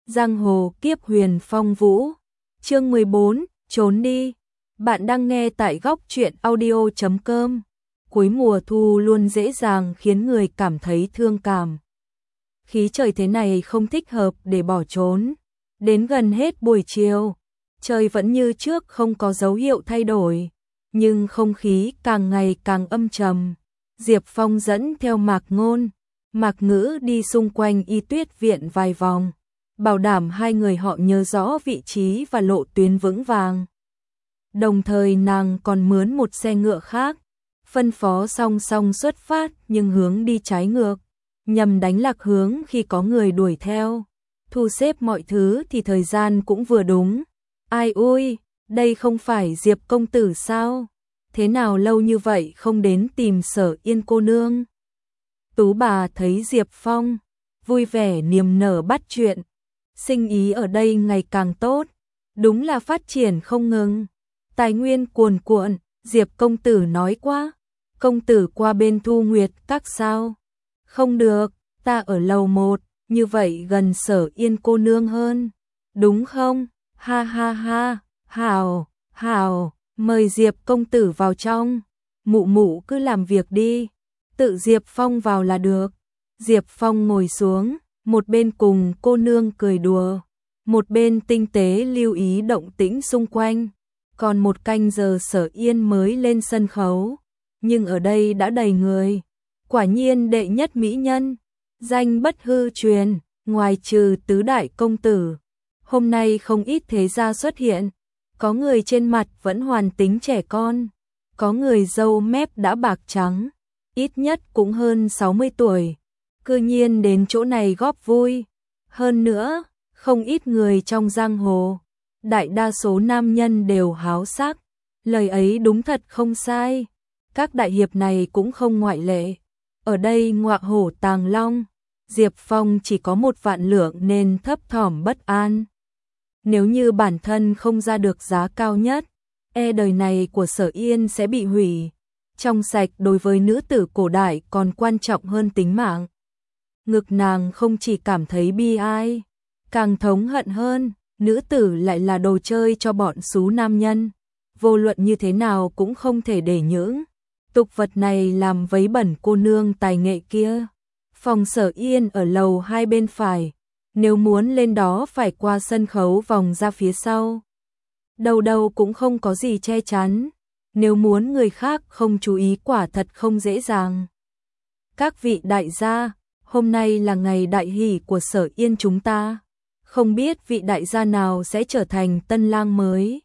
Giang hồ kiếp huyền phong vũ. Chương 14, trốn đi. Bạn đang nghe tại góc truyện audio.com. Cuối mùa thu luôn dễ dàng khiến người cảm thấy thương cảm. Khí trời thế này không thích hợp để bỏ trốn. Đến gần hết buổi chiều, trời vẫn như trước không có dấu hiệu thay đổi, nhưng không khí càng ngày càng âm trầm. Diệp Phong dẫn theo Mạc Ngôn, Mạc Ngữ đi xung quanh Y Tuyết viện vài vòng, bảo đảm hai người họ nhớ rõ vị trí và lộ tuyến vững vàng. Đồng thời nàng còn mướn một xe ngựa khác, phân phó song song xuất phát nhưng hướng đi trái ngược, nhằm đánh lạc hướng khi có người đuổi theo. Thu xếp mọi thứ thì thời gian cũng vừa đúng. Ai ui, đây không phải Diệp công tử sao? Thế nào lâu như vậy không đến tìm Sở Yên cô nương? Tú bà thấy Diệp Phong, vui vẻ niềm nở bắt chuyện. Sinh ý ở đây ngày càng tốt, đúng là phát triển không ngừng. Tài nguyên cuồn cuộn, Diệp công tử nói quá. Công tử qua bên Thu Nguyệt các sao? Không được, ta ở lầu 1, như vậy gần Sở Yên cô nương hơn. Đúng không? Ha ha ha, hào, hào, mời Diệp công tử vào trong. Mụ mụ cứ làm việc đi, tự Diệp Phong vào là được. Diệp Phong ngồi xuống, một bên cùng cô nương cười đùa, một bên tinh tế lưu ý động tĩnh xung quanh. Còn một canh giờ Sở Yên mới lên sân khấu, nhưng ở đây đã đầy người. Quả nhiên đệ nhất mỹ nhân, danh bất hư truyền, ngoài trừ tứ đại công tử. Hôm nay không ít thế gia xuất hiện, có người trên mặt vẫn hoàn tính trẻ con, có người râu mép đã bạc trắng, ít nhất cũng hơn 60 tuổi. Cư nhiên đến chỗ này góp vui. Hơn nữa, không ít người trong giang hồ, đại đa số nam nhân đều háo sắc. Lời ấy đúng thật không sai. Các đại hiệp này cũng không ngoại lệ. Ở đây ngọa hổ tàng long, Diệp Phong chỉ có 1 vạn lượng nên thấp thỏm bất an. Nếu như bản thân không ra được giá cao nhất, đời này của Sở Yên sẽ bị hủy. Trong sạch đối với nữ tử cổ đại còn quan trọng hơn tính mạng. Ngực nàng không chỉ cảm thấy bi ai, càng thống hận hơn, nữ tử lại là đồ chơi cho bọn xú nam nhân. Vô luận như thế nào cũng không thể để những tục vật này làm vấy bẩn cô nương tài nghệ kia. Phòng Sở Yên ở lầu 2 bên phải, nếu muốn lên đó phải qua sân khấu vòng ra phía sau. Đầu đầu cũng không có gì che chắn, nếu muốn người khác không chú ý quả thật không dễ dàng. Các vị đại gia, hôm nay là ngày đại hỷ của Sở Yên chúng ta, không biết vị đại gia nào sẽ trở thành tân lang mới.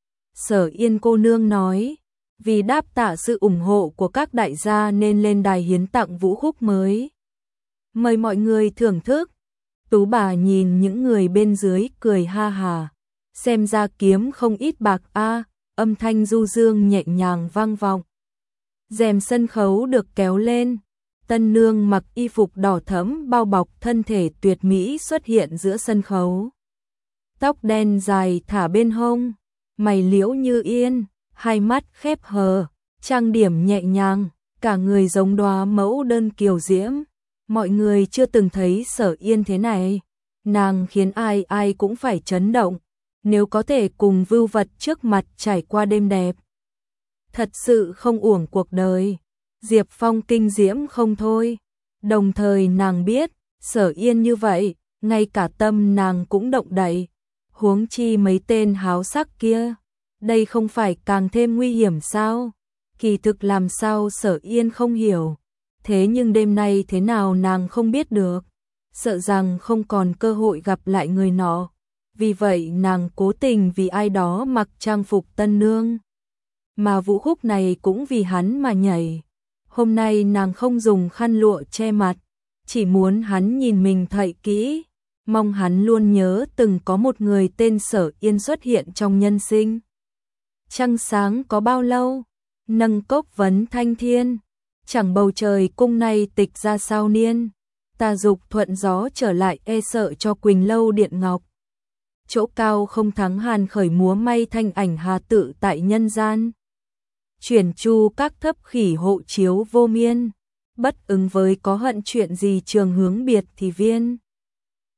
Sở Yên cô nương nói, vì đáp tạ sự ủng hộ của các đại gia nên lên đài hiến tặng vũ khúc mới. Mời mọi người thưởng thức. Tú bà nhìn những người bên dưới cười ha hà, xem ra kiếm không ít bạc a. Âm thanh du dương nhẹ nhàng vang vọng. Rèm sân khấu được kéo lên, tân nương mặc y phục đỏ thẫm bao bọc thân thể tuyệt mỹ xuất hiện giữa sân khấu. Tóc đen dài thả bên hông, mày liễu như yên, hai mắt khép hờ, trang điểm nhẹ nhàng, cả người giống đóa mẫu đơn kiều diễm. Mọi người chưa từng thấy Sở Yên thế này, nàng khiến ai ai cũng phải chấn động. Nếu có thể cùng vưu vật trước mặt trải qua đêm đẹp, thật sự không uổng cuộc đời. Diệp Phong kinh diễm không thôi. Đồng thời nàng biết, Sở Yên như vậy, ngay cả tâm nàng cũng động đậy. Huống chi mấy tên háo sắc kia, đây không phải càng thêm nguy hiểm sao? Kỳ thực làm sao Sở Yên không hiểu. Thế nhưng đêm nay thế nào nàng không biết được. Sợ rằng không còn cơ hội gặp lại người nọ. Vì vậy nàng cố tình vì ai đó mặc trang phục tân nương. Mà vũ khúc này cũng vì hắn mà nhảy. Hôm nay nàng không dùng khăn lụa che mặt, chỉ muốn hắn nhìn mình thật kỹ, mong hắn luôn nhớ từng có một người tên Sở Yên xuất hiện trong nhân sinh. Trăng sáng có bao lâu, nâng cốc vấn thanh thiên, chẳng bầu trời cung này tịch ra sao niên, ta dục thuận gió trở lại e sợ cho Quỳnh lâu điện ngọc. Chỗ cao không thắng hàn khởi múa may thanh ảnh hà tự tại nhân gian. Chuyển chu các thấp khỉ hộ chiếu vô miên, bất ứng với có hận chuyện gì trường hướng biệt thì viên.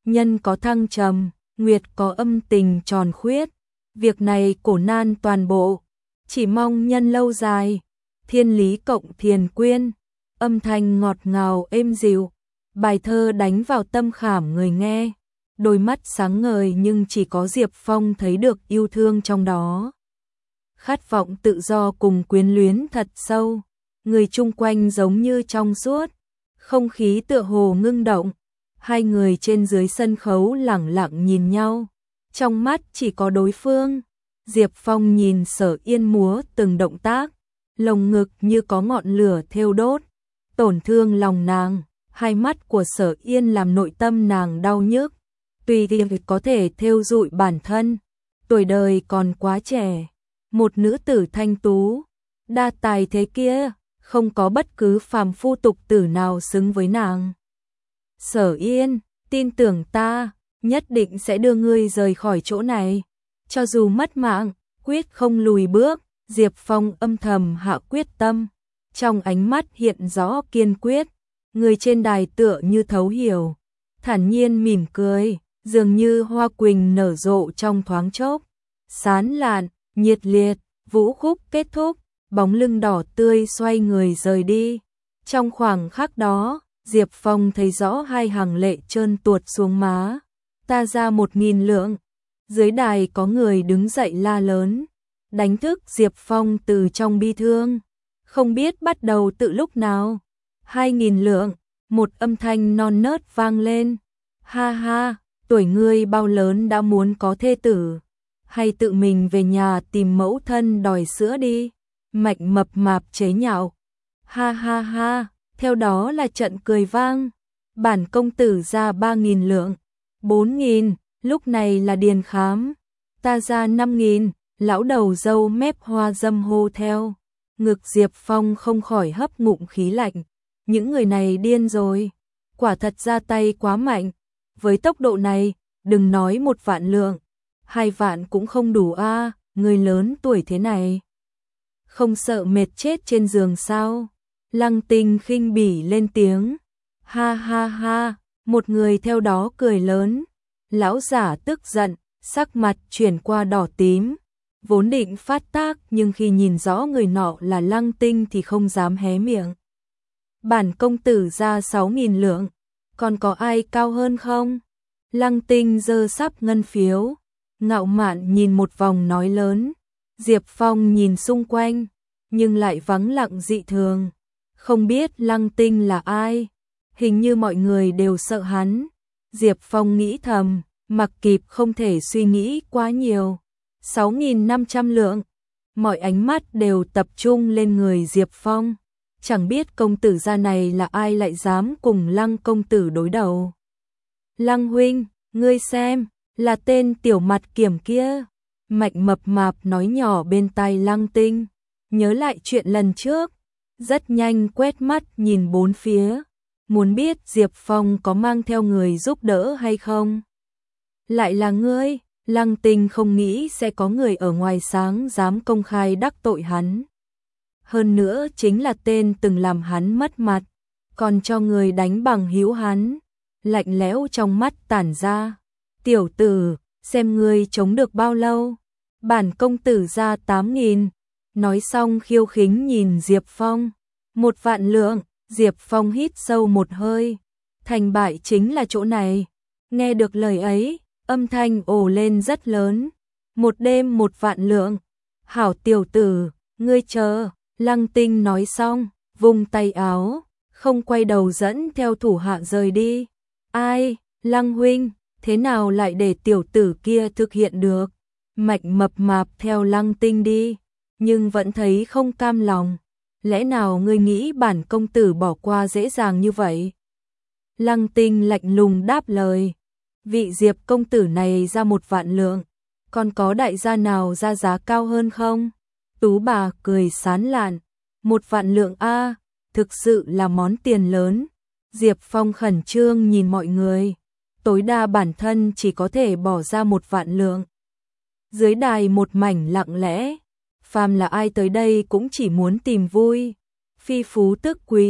nhân có thăng trầm, nguyệt có âm tình tròn khuyết. Việc này cổ nan toàn bộ, chỉ mong nhân lâu dài. Thiên lý cộng thiền quyên, âm thanh ngọt ngào êm dịu. Bài thơ đánh vào tâm khảm người nghe. Đôi mắt sáng ngời nhưng chỉ có Diệp Phong thấy được yêu thương trong đó. Khát vọng tự do cùng quyến luyến thật sâu. Người chung quanh giống như trong suốt, không khí tựa hồ ngưng động. Hai người trên dưới sân khấu lẳng lặng nhìn nhau, trong mắt chỉ có đối phương. Diệp Phong nhìn Sở Yên múa từng động tác, lồng ngực như có ngọn lửa thiêu đốt, tổn thương lòng nàng. Hai mắt của Sở Yên làm nội tâm nàng đau nhức. Tùy việc có thể thêu dụi bản thân, tuổi đời còn quá trẻ, một nữ tử thanh tú, đa tài thế kia, không có bất cứ phàm phu tục tử nào xứng với nàng. Sở Yên, tin tưởng ta, nhất định sẽ đưa ngươi rời khỏi chỗ này, cho dù mất mạng, quyết không lùi bước. Diệp Phong âm thầm hạ quyết tâm, trong ánh mắt hiện rõ kiên quyết. Người trên đài tựa như thấu hiểu, thản nhiên mỉm cười, dường như hoa quỳnh nở rộ trong thoáng chốc. Sán lạn, nhiệt liệt, vũ khúc kết thúc, bóng lưng đỏ tươi xoay người rời đi. Trong khoảng khắc đó, Diệp Phong thấy rõ hai hàng lệ trơn tuột xuống má. Ta ra 1.000 lượng. Dưới đài có người đứng dậy la lớn, đánh thức Diệp Phong từ trong bi thương. Không biết bắt đầu từ lúc nào. 2.000 lượng, một âm thanh non nớt vang lên. Ha ha, tuổi ngươi bao lớn đã muốn có thê tử, hay tự mình về nhà tìm mẫu thân đòi sữa đi. Mạnh mập mạp chế nhạo. Ha ha ha, theo đó là trận cười vang. Bản công tử ra 3.000 lượng. 4.000, lúc này là Điền Khám. Ta ra 5.000, lão đầu râu mép hoa dâm hô theo. Ngực Diệp Phong không khỏi hấp ngụm khí lạnh. Những người này điên rồi, quả thật ra tay quá mạnh. Với tốc độ này, đừng nói 1 vạn lượng, 2 vạn cũng không đủ a. Người lớn tuổi thế này, không sợ mệt chết trên giường sao? Lăng Tinh khinh bỉ lên tiếng. Ha ha ha, một người theo đó cười lớn. Lão giả tức giận, sắc mặt chuyển qua đỏ tím. Vốn định phát tác nhưng khi nhìn rõ người nọ là Lăng Tinh thì không dám hé miệng. Bản công tử ra 6.000 lượng, còn có ai cao hơn không? Lăng Tinh giơ sắp ngân phiếu, ngạo mạn nhìn một vòng nói lớn. Diệp Phong nhìn xung quanh, nhưng lại vắng lặng dị thường. Không biết Lăng Tinh là ai, hình như mọi người đều sợ hắn. Diệp Phong nghĩ thầm, mặc kịp không thể suy nghĩ quá nhiều. 6.500 lượng, mọi ánh mắt đều tập trung lên người Diệp Phong. Chẳng biết công tử gia này là ai lại dám cùng Lăng công tử đối đầu. Lăng huynh, ngươi xem, là tên tiểu mặt kiểm kia. Mạnh mập mạp nói nhỏ bên tai Lăng Tinh, nhớ lại chuyện lần trước, rất nhanh quét mắt nhìn bốn phía, muốn biết Diệp Phong có mang theo người giúp đỡ hay không. Lại là ngươi? Lăng Tinh không nghĩ sẽ có người ở ngoài sáng dám công khai đắc tội hắn. Hơn nữa chính là tên từng làm hắn mất mặt, còn cho người đánh bằng hữu hắn. Lạnh lẽo trong mắt tản ra. Tiểu tử, xem ngươi chống được bao lâu. Bản công tử ra 8.000. Nói xong khiêu khích nhìn Diệp Phong. 1 vạn lượng. Diệp Phong hít sâu một hơi. Thành bại chính là chỗ này. Nghe được lời ấy, âm thanh ồ lên rất lớn. 1 đêm 1 vạn lượng. Hảo tiểu tử, ngươi chờ. Lăng Tinh nói xong, vung tay áo, không quay đầu dẫn theo thủ hạ rời đi. Ai, Lăng huynh, thế nào lại để tiểu tử kia thực hiện được? Mạnh mập mạp theo Lăng Tinh đi, nhưng vẫn thấy không cam lòng. Lẽ nào ngươi nghĩ bản công tử bỏ qua dễ dàng như vậy? Lăng Tinh lạnh lùng đáp lời. Vị Diệp công tử này ra 1 vạn lượng, còn có đại gia nào ra giá cao hơn không? Tú bà cười sán lạn. 1 vạn lượng a, thực sự là món tiền lớn. Diệp Phong khẩn trương nhìn mọi người, tối đa bản thân chỉ có thể bỏ ra 1 vạn lượng. Dưới đài một mảnh lặng lẽ, phàm là ai tới đây cũng chỉ muốn tìm vui, phi phú tức quý,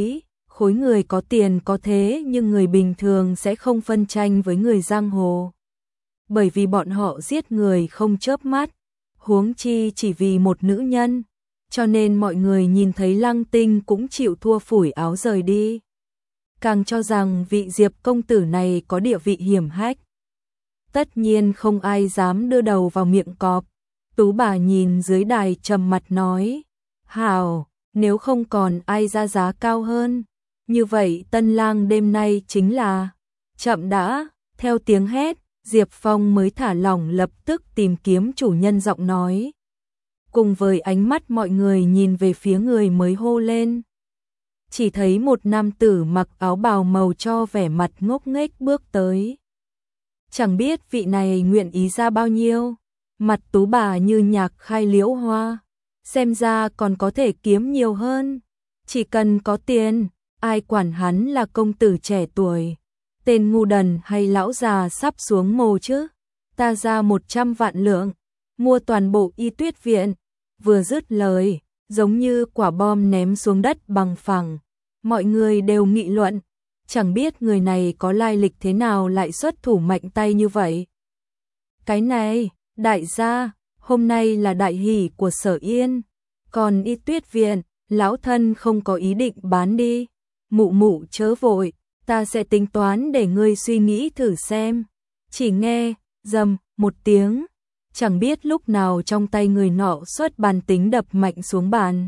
khối người có tiền có thế nhưng người bình thường sẽ không phân tranh với người giang hồ. Bởi vì bọn họ giết người không chớp mắt, huống chi chỉ vì một nữ nhân, cho nên mọi người nhìn thấy Lăng Tinh cũng chịu thua phủi áo rời đi. Càng cho rằng vị Diệp công tử này có địa vị hiểm hách. Tất nhiên không ai dám đưa đầu vào miệng cọp. Tú bà nhìn dưới đài trầm mặt nói, hảo, nếu không còn ai ra giá cao hơn, như vậy tân lang đêm nay chính là... Chậm đã, theo tiếng hét, Diệp Phong mới thả lỏng lập tức tìm kiếm chủ nhân giọng nói. Cùng với ánh mắt mọi người nhìn về phía người mới hô lên. Chỉ thấy một nam tử mặc áo bào màu cho vẻ mặt ngốc nghếch bước tới. Chẳng biết vị này nguyện ý ra bao nhiêu, mặt Tú bà như nhạc khai liễu hoa, xem ra còn có thể kiếm nhiều hơn. Chỉ cần có tiền, ai quản hắn là công tử trẻ tuổi, tên ngu đần hay lão già sắp xuống mồ chứ. Ta ra 100 vạn lượng, mua toàn bộ Y Tuyết viện. Vừa dứt lời, giống như quả bom ném xuống đất bằng phẳng. Mọi người đều nghị luận, chẳng biết người này có lai lịch thế nào lại xuất thủ mạnh tay như vậy. Cái này, đại gia, hôm nay là đại hỷ của Sở Yên, còn Y Tuyết viện, lão thân không có ý định bán đi. Mụ mụ chớ vội, ta sẽ tính toán để ngươi suy nghĩ thử xem. Chỉ nghe, rầm, một tiếng, chẳng biết lúc nào trong tay người nọ xuất bàn tính đập mạnh xuống bàn.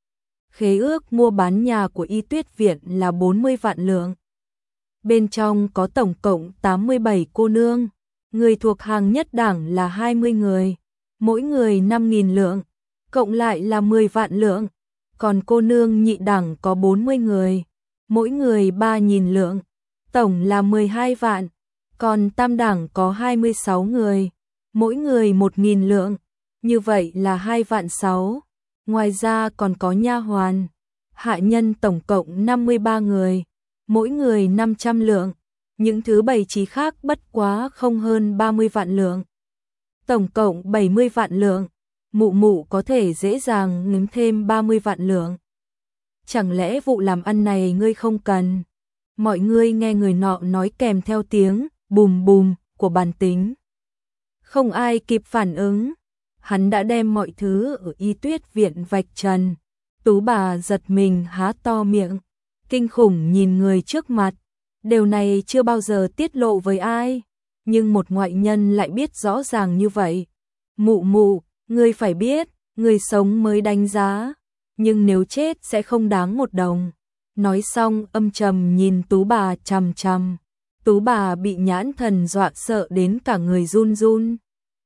Khế ước mua bán nhà của Y Tuyết viện là 40 vạn lượng. Bên trong có tổng cộng 87 cô nương, người thuộc hàng nhất đảng là 20 người, mỗi người 5.000 lượng, cộng lại là 10 vạn lượng. Còn cô nương nhị đẳng có 40 người, mỗi người 3.000 lượng, tổng là 12 vạn. Còn tam đẳng có 26 người, mỗi người 1.000 lượng, như vậy là 2 vạn 6. Ngoài ra còn có nha hoàn, hạ nhân tổng cộng 53 người, mỗi người 500 lượng, những thứ bày trí khác bất quá không hơn 30 vạn lượng. Tổng cộng 70 vạn lượng, mụ mụ có thể dễ dàng ngếm thêm 30 vạn lượng. Chẳng lẽ vụ làm ăn này ngươi không cần? Mọi người nghe người nọ nói kèm theo tiếng bùm bùm của bàn tính. Không ai kịp phản ứng, hắn đã đem mọi thứ ở Y Tuyết viện vạch trần. Tú bà giật mình há to miệng, kinh khủng nhìn người trước mặt. Điều này chưa bao giờ tiết lộ với ai, nhưng một ngoại nhân lại biết rõ ràng như vậy. Mụ mụ, ngươi phải biết, người sống mới đánh giá, nhưng nếu chết sẽ không đáng một đồng. Nói xong âm trầm nhìn Tú bà chằm chằm. Tú bà bị nhãn thần dọa sợ đến cả người run run.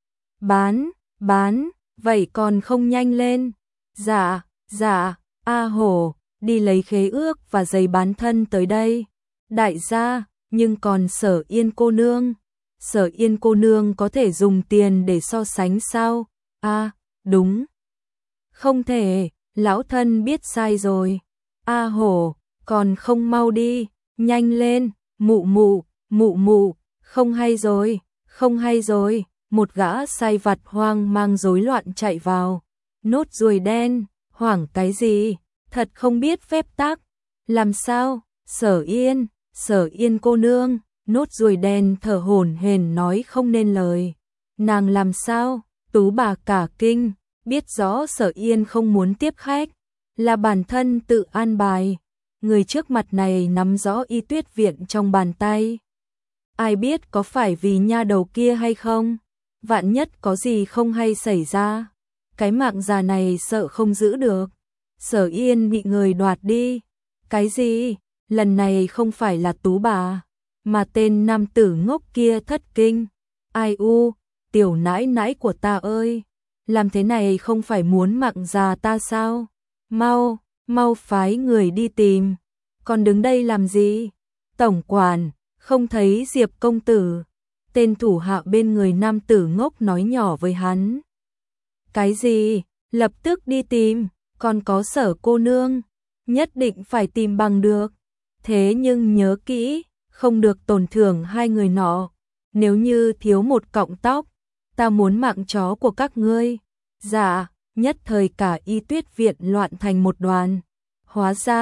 Bán, vậy còn không nhanh lên. Dạ, A Hổ, đi lấy khế ước và giấy bán thân tới đây. Đại gia, nhưng còn Sở Yên cô nương. Sở Yên cô nương có thể dùng tiền để so sánh sao? Đúng. Không thể, lão thân biết sai rồi. A Hổ, còn không mau đi, nhanh lên, mụ mụ, không hay rồi. Một gã sai vặt hoang mang rối loạn chạy vào. Nốt ruồi đen, hoảng cái gì, thật không biết phép tắc. Làm sao, Sở Yên cô nương, nốt ruồi đen thở hổn hển nói không nên lời. Nàng làm sao, Tú bà cả kinh, biết rõ Sở Yên không muốn tiếp khách, là bản thân tự an bài. Người trước mặt này nắm rõ Y Tuyết viện trong bàn tay. Ai biết có phải vì nha đầu kia hay không? Vạn nhất có gì không hay xảy ra, cái mạng già này sợ không giữ được. Sở Yên bị người đoạt đi. Cái gì? Lần này không phải là Tú bà, mà tên nam tử ngốc kia thất kinh. Ai u, tiểu nãi nãi của ta ơi, làm thế này không phải muốn mạng già ta sao? Mau phái người đi tìm. Còn đứng đây làm gì? Tổng quản, không thấy Diệp công tử. Tên thủ hạ bên người nam tử ngốc nói nhỏ với hắn. Cái gì? Lập tức đi tìm, còn có Sở cô nương, nhất định phải tìm bằng được. Thế nhưng nhớ kỹ, không được tổn thương hai người nọ. Nếu như thiếu một cọng tóc, ta muốn mạng chó của các ngươi. Dạ, nhất thời cả Y Tuyết viện loạn thành một đoàn. Hóa ra,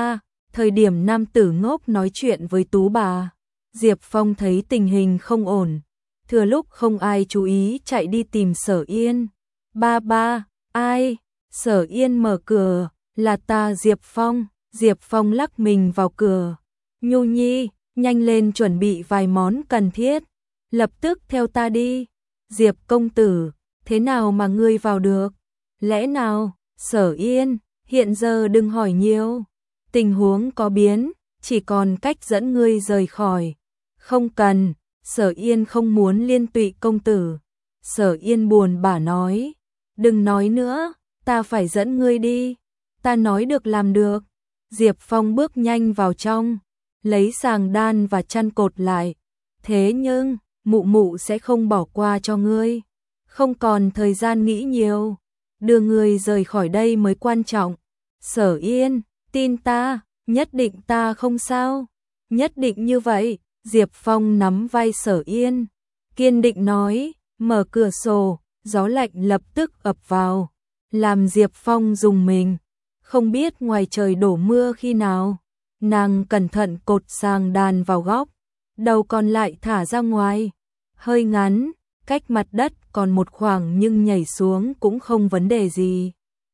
Thời điểm nam tử ngốc nói chuyện với tú bà, Diệp Phong thấy tình hình không ổn, thừa lúc không ai chú ý chạy đi tìm Sở Yên. Ba ba, ai? Sở Yên mở cửa, là ta Diệp Phong. Diệp Phong lắc mình vào cửa. Nhu Nhi, nhanh lên chuẩn bị vài món cần thiết, lập tức theo ta đi. Diệp công tử, thế nào mà ngươi vào được? Lẽ nào? Sở Yên, hiện giờ đừng hỏi nhiều. Tình huống có biến, chỉ còn cách dẫn ngươi rời khỏi. Không cần, Sở Yên không muốn liên tụy công tử. Sở Yên buồn bã nói, đừng nói nữa, ta phải dẫn ngươi đi. Ta nói được làm được. Diệp Phong bước nhanh vào trong, lấy sàng đan và chăn cột lại. Thế nhưng, mụ mụ sẽ không bỏ qua cho ngươi. Không còn thời gian nghĩ nhiều, đưa ngươi rời khỏi đây mới quan trọng. Sở Yên, tin ta, nhất định ta không sao. Nhất định như vậy. Diệp Phong nắm vai Sở Yên, kiên định nói, mở cửa sổ, gió lạnh lập tức ập vào, làm Diệp Phong rùng mình. Không biết ngoài trời đổ mưa khi nào, nàng cẩn thận cột sàng đàn vào góc, đầu còn lại thả ra ngoài, hơi ngắn, cách mặt đất còn một khoảng nhưng nhảy xuống cũng không vấn đề gì.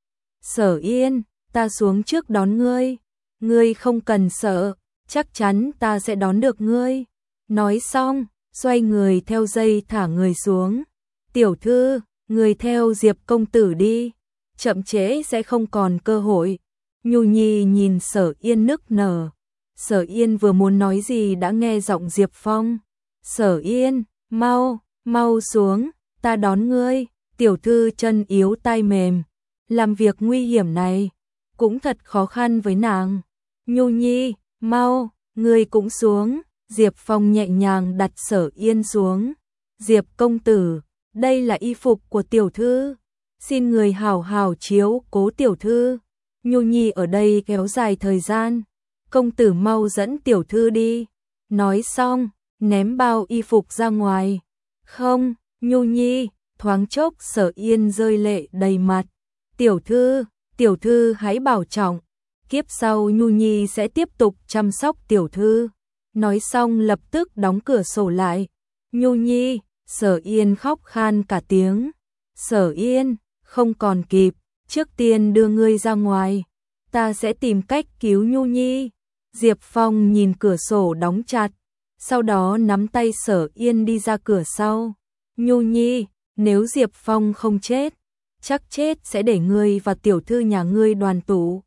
Sở Yên, ta xuống trước đón ngươi, ngươi không cần sợ, chắc chắn ta sẽ đón được ngươi. Nói xong, xoay người theo dây thả người xuống. Tiểu thư, người theo Diệp công tử đi, chậm trễ sẽ không còn cơ hội. Nhu Nhi nhìn Sở Yên nức nở. Sở Yên vừa muốn nói gì đã nghe giọng Diệp Phong. Sở Yên, mau, mau xuống, ta đón ngươi. Tiểu thư chân yếu tay mềm, làm việc nguy hiểm này cũng thật khó khăn với nàng. Nhu Nhi, mau, ngươi cũng xuống. Diệp Phong nhẹ nhàng đặt Sở Yên xuống. Diệp công tử, đây là y phục của tiểu thư, xin người hảo hảo chiếu cố tiểu thư. Nhu Nhi ở đây kéo dài thời gian, công tử mau dẫn tiểu thư đi. Nói xong, ném bao y phục ra ngoài. Không, Nhu Nhi, thoáng chốc Sở Yên rơi lệ đầy mặt. Tiểu thư hãy bảo trọng, kiếp sau Nhu Nhi sẽ tiếp tục chăm sóc tiểu thư. Nói xong lập tức đóng cửa sổ lại. Nhu Nhi, Sở Yên khóc khan cả tiếng. Sở Yên, không còn kịp, trước tiên đưa ngươi ra ngoài, ta sẽ tìm cách cứu Nhu Nhi. Diệp Phong nhìn cửa sổ đóng chặt, sau đó nắm tay Sở Yên đi ra cửa sau. Nhu Nhi, nếu Diệp Phong không chết, chắc chết sẽ để ngươi và tiểu thư nhà ngươi đoàn tụ.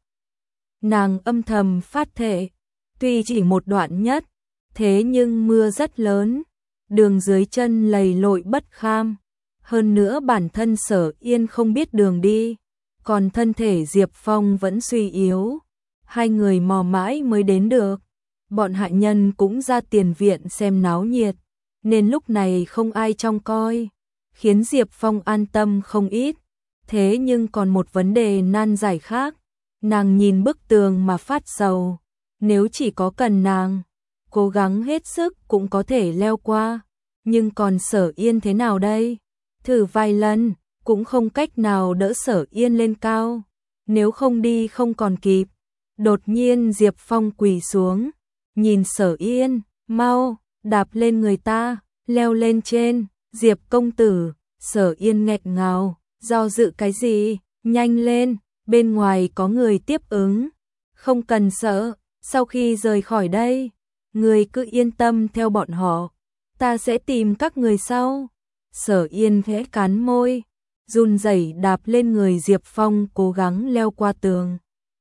Nàng âm thầm phát thệ, tuy chỉ một đoạn nhất, thế nhưng mưa rất lớn, đường dưới chân lầy lội bất kham. Hơn nữa bản thân Sở Yên không biết đường đi, còn thân thể Diệp Phong vẫn suy yếu. Hai người mò mãi mới đến được. Bọn hạ nhân cũng ra tiền viện xem náo nhiệt, nên lúc này không ai trông coi, khiến Diệp Phong an tâm không ít. Thế nhưng còn một vấn đề nan giải khác. Nàng nhìn bức tường mà phát sầu. Nếu chỉ có cần nàng cố gắng hết sức cũng có thể leo qua, nhưng còn Sở Yên thế nào đây? Thử vài lần cũng không cách nào đỡ Sở Yên lên cao, nếu không đi không còn kịp. Đột nhiên Diệp Phong quỳ xuống, nhìn Sở Yên, mau, đạp lên người ta, leo lên trên. Diệp công tử, Sở Yên nghẹn ngào, do dự cái gì, nhanh lên, bên ngoài có người tiếp ứng. Không cần sợ, sau khi rời khỏi đây, người cứ yên tâm theo bọn họ, ta sẽ tìm các người sau. Sở Yên khẽ cắn môi, run rẩy đạp lên người Diệp Phong cố gắng leo qua tường.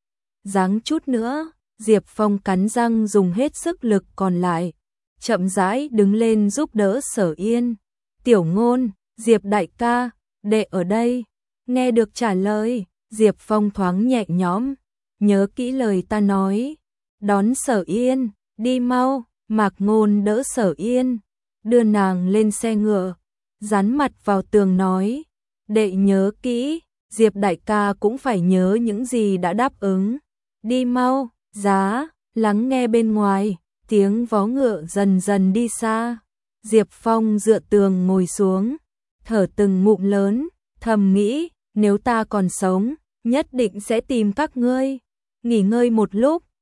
Giáng chút nữa, Diệp Phong cắn răng dùng hết sức lực còn lại, chậm rãi đứng lên giúp đỡ Sở Yên. Tiểu Ngôn, Diệp đại ca, đệ ở đây. Nghe được trả lời, Diệp Phong thoáng nhẹ nhõm, nhớ kỹ lời ta nói, đón Sở Yên, đi mau. Mạc Ngôn đỡ Sở Yên, đưa nàng lên xe ngựa, dán mặt vào tường nói, đệ nhớ kỹ, Diệp đại ca cũng phải nhớ những gì đã đáp ứng. Đi mau. Giá, lắng nghe bên ngoài, tiếng vó ngựa dần dần đi xa. Diệp Phong dựa tường ngồi xuống, thở từng ngụm lớn, thầm nghĩ, nếu ta còn sống, nhất định sẽ tìm các ngươi. Nghỉ ngơi một lúc,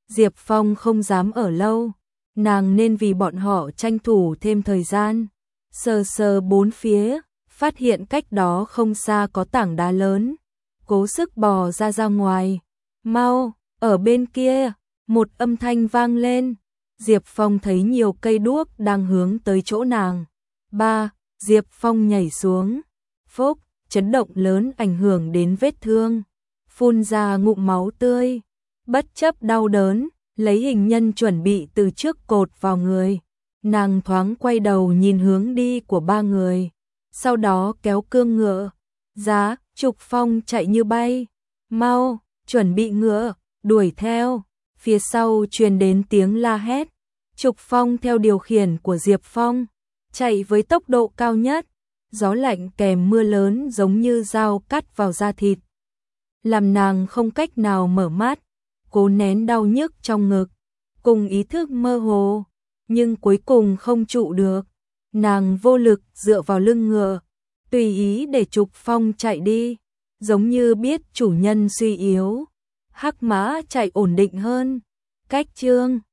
Diệp Phong không dám ở lâu, nàng nên vì bọn họ tranh thủ thêm thời gian. Sờ sờ bốn phía, phát hiện cách đó không xa có tảng đá lớn, cố sức bò ra ngoài. Mau, ở bên kia, một âm thanh vang lên. Diệp Phong thấy nhiều cây đuốc đang hướng tới chỗ nàng. Diệp Phong nhảy xuống. Phốc, chấn động lớn ảnh hưởng đến vết thương. Phun ra ngụm máu tươi. Bất chấp đau đớn, lấy hình nhân chuẩn bị từ trước cột vào người. Nàng thoáng quay đầu nhìn hướng đi của ba người. Sau đó kéo cương ngựa. Giá, Trục Phong chạy như bay. Mau, chuẩn bị ngựa, đuổi theo. Phía sau truyền đến tiếng la hét. Trục Phong theo điều khiển của Diệp Phong, chạy với tốc độ cao nhất. Gió lạnh kèm mưa lớn giống như dao cắt vào da thịt, làm nàng không cách nào mở mắt, cố nén đau nhức trong ngực, cùng ý thức mơ hồ, nhưng cuối cùng không trụ được. Nàng vô lực dựa vào lưng ngựa, tùy ý để Trục Phong chạy đi, giống như biết chủ nhân suy yếu. Hắc mã chạy ổn định hơn. Cách chương